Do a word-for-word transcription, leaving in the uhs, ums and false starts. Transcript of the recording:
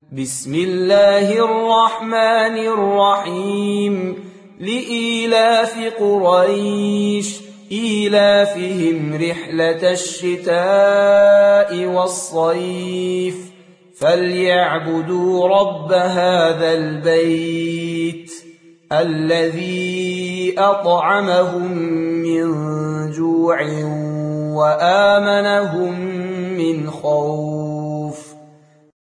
بسم الله الرحمن الرحيم لإيلاف قريش إيلافهم رحلة الشتاء والصيف فليعبدوا رب هذا البيت الذي أطعمهم من جوع وآمنهم من خوف.